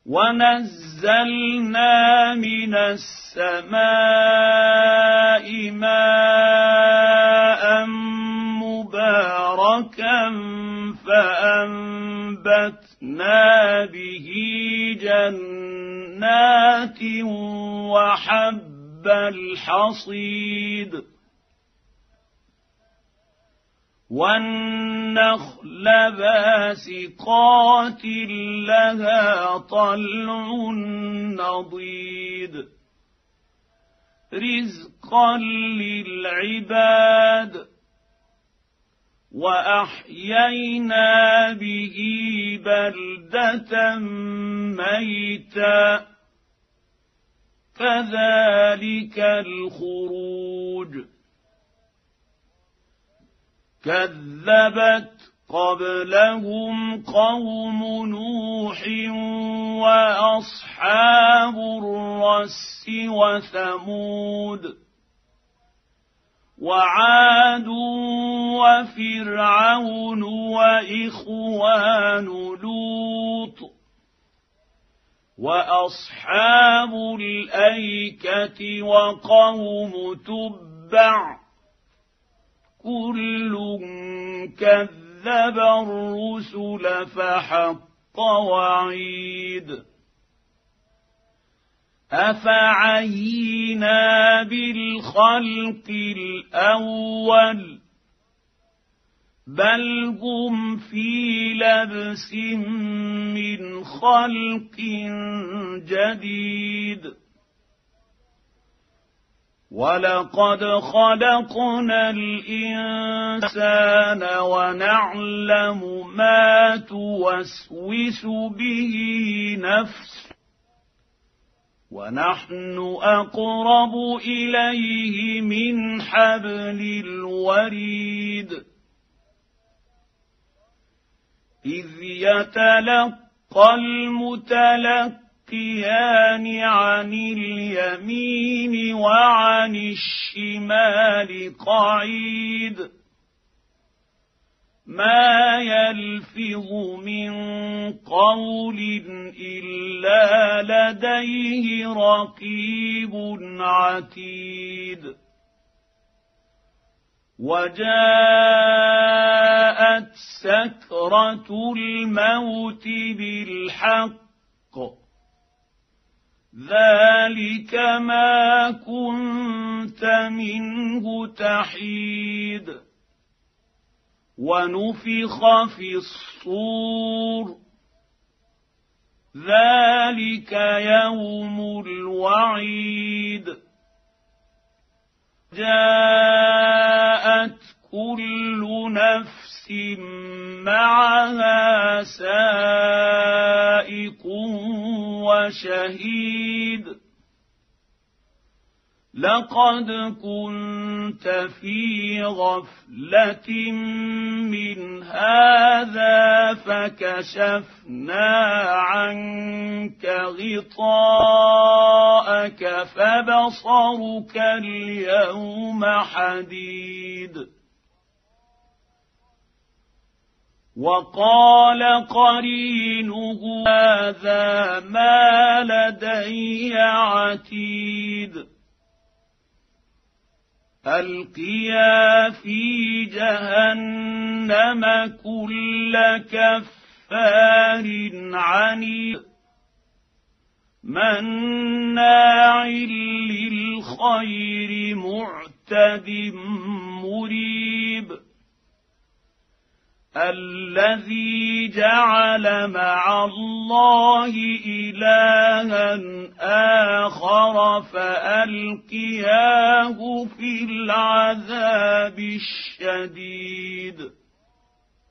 ونزلنا من السماء ماء مباركا فأنبتنا به جنات وحب الحصيد والنخل باسقات لها طلع نضيد رزقا للعباد وأحيينا به بلدة ميتا كذلك الخروج كذبت قبلهم قوم نوح وأصحاب الرس وثمود وعاد وفرعون وإخوان لوط وأصحاب الأيكة وقوم تبع كل كذب الرسل فحق وعيد أفعينا بالخلق الأول بل هم في لبس من خلق جديد ولقد خلقنا الإنسان ونعلم ما توسوس به نفسه ونحن أقرب إليه من حبل الوريد إذ يتلقى المتلقيان عن اليمين وعن الشمال قعيد ما يلفظ من قول إلا لديه رقيب عتيد وجاءت سكرة الموت بالحق ذلك ما كنت منه تحيد ونفخ في الصور ذلك يوم الوعيد جاءت كل نفس معها سائق وشهيد لقد كنت في غفلة من هذا فكشفنا عنك غطاءك فبصرك اليوم حديد وقال قرينه هذا ما لدي عتيد ألقيا في جهنم كل كفار عنيد مناع للخير معتد مريب الذي جعل مع الله إلها آخر فألقياه في العذاب الشديد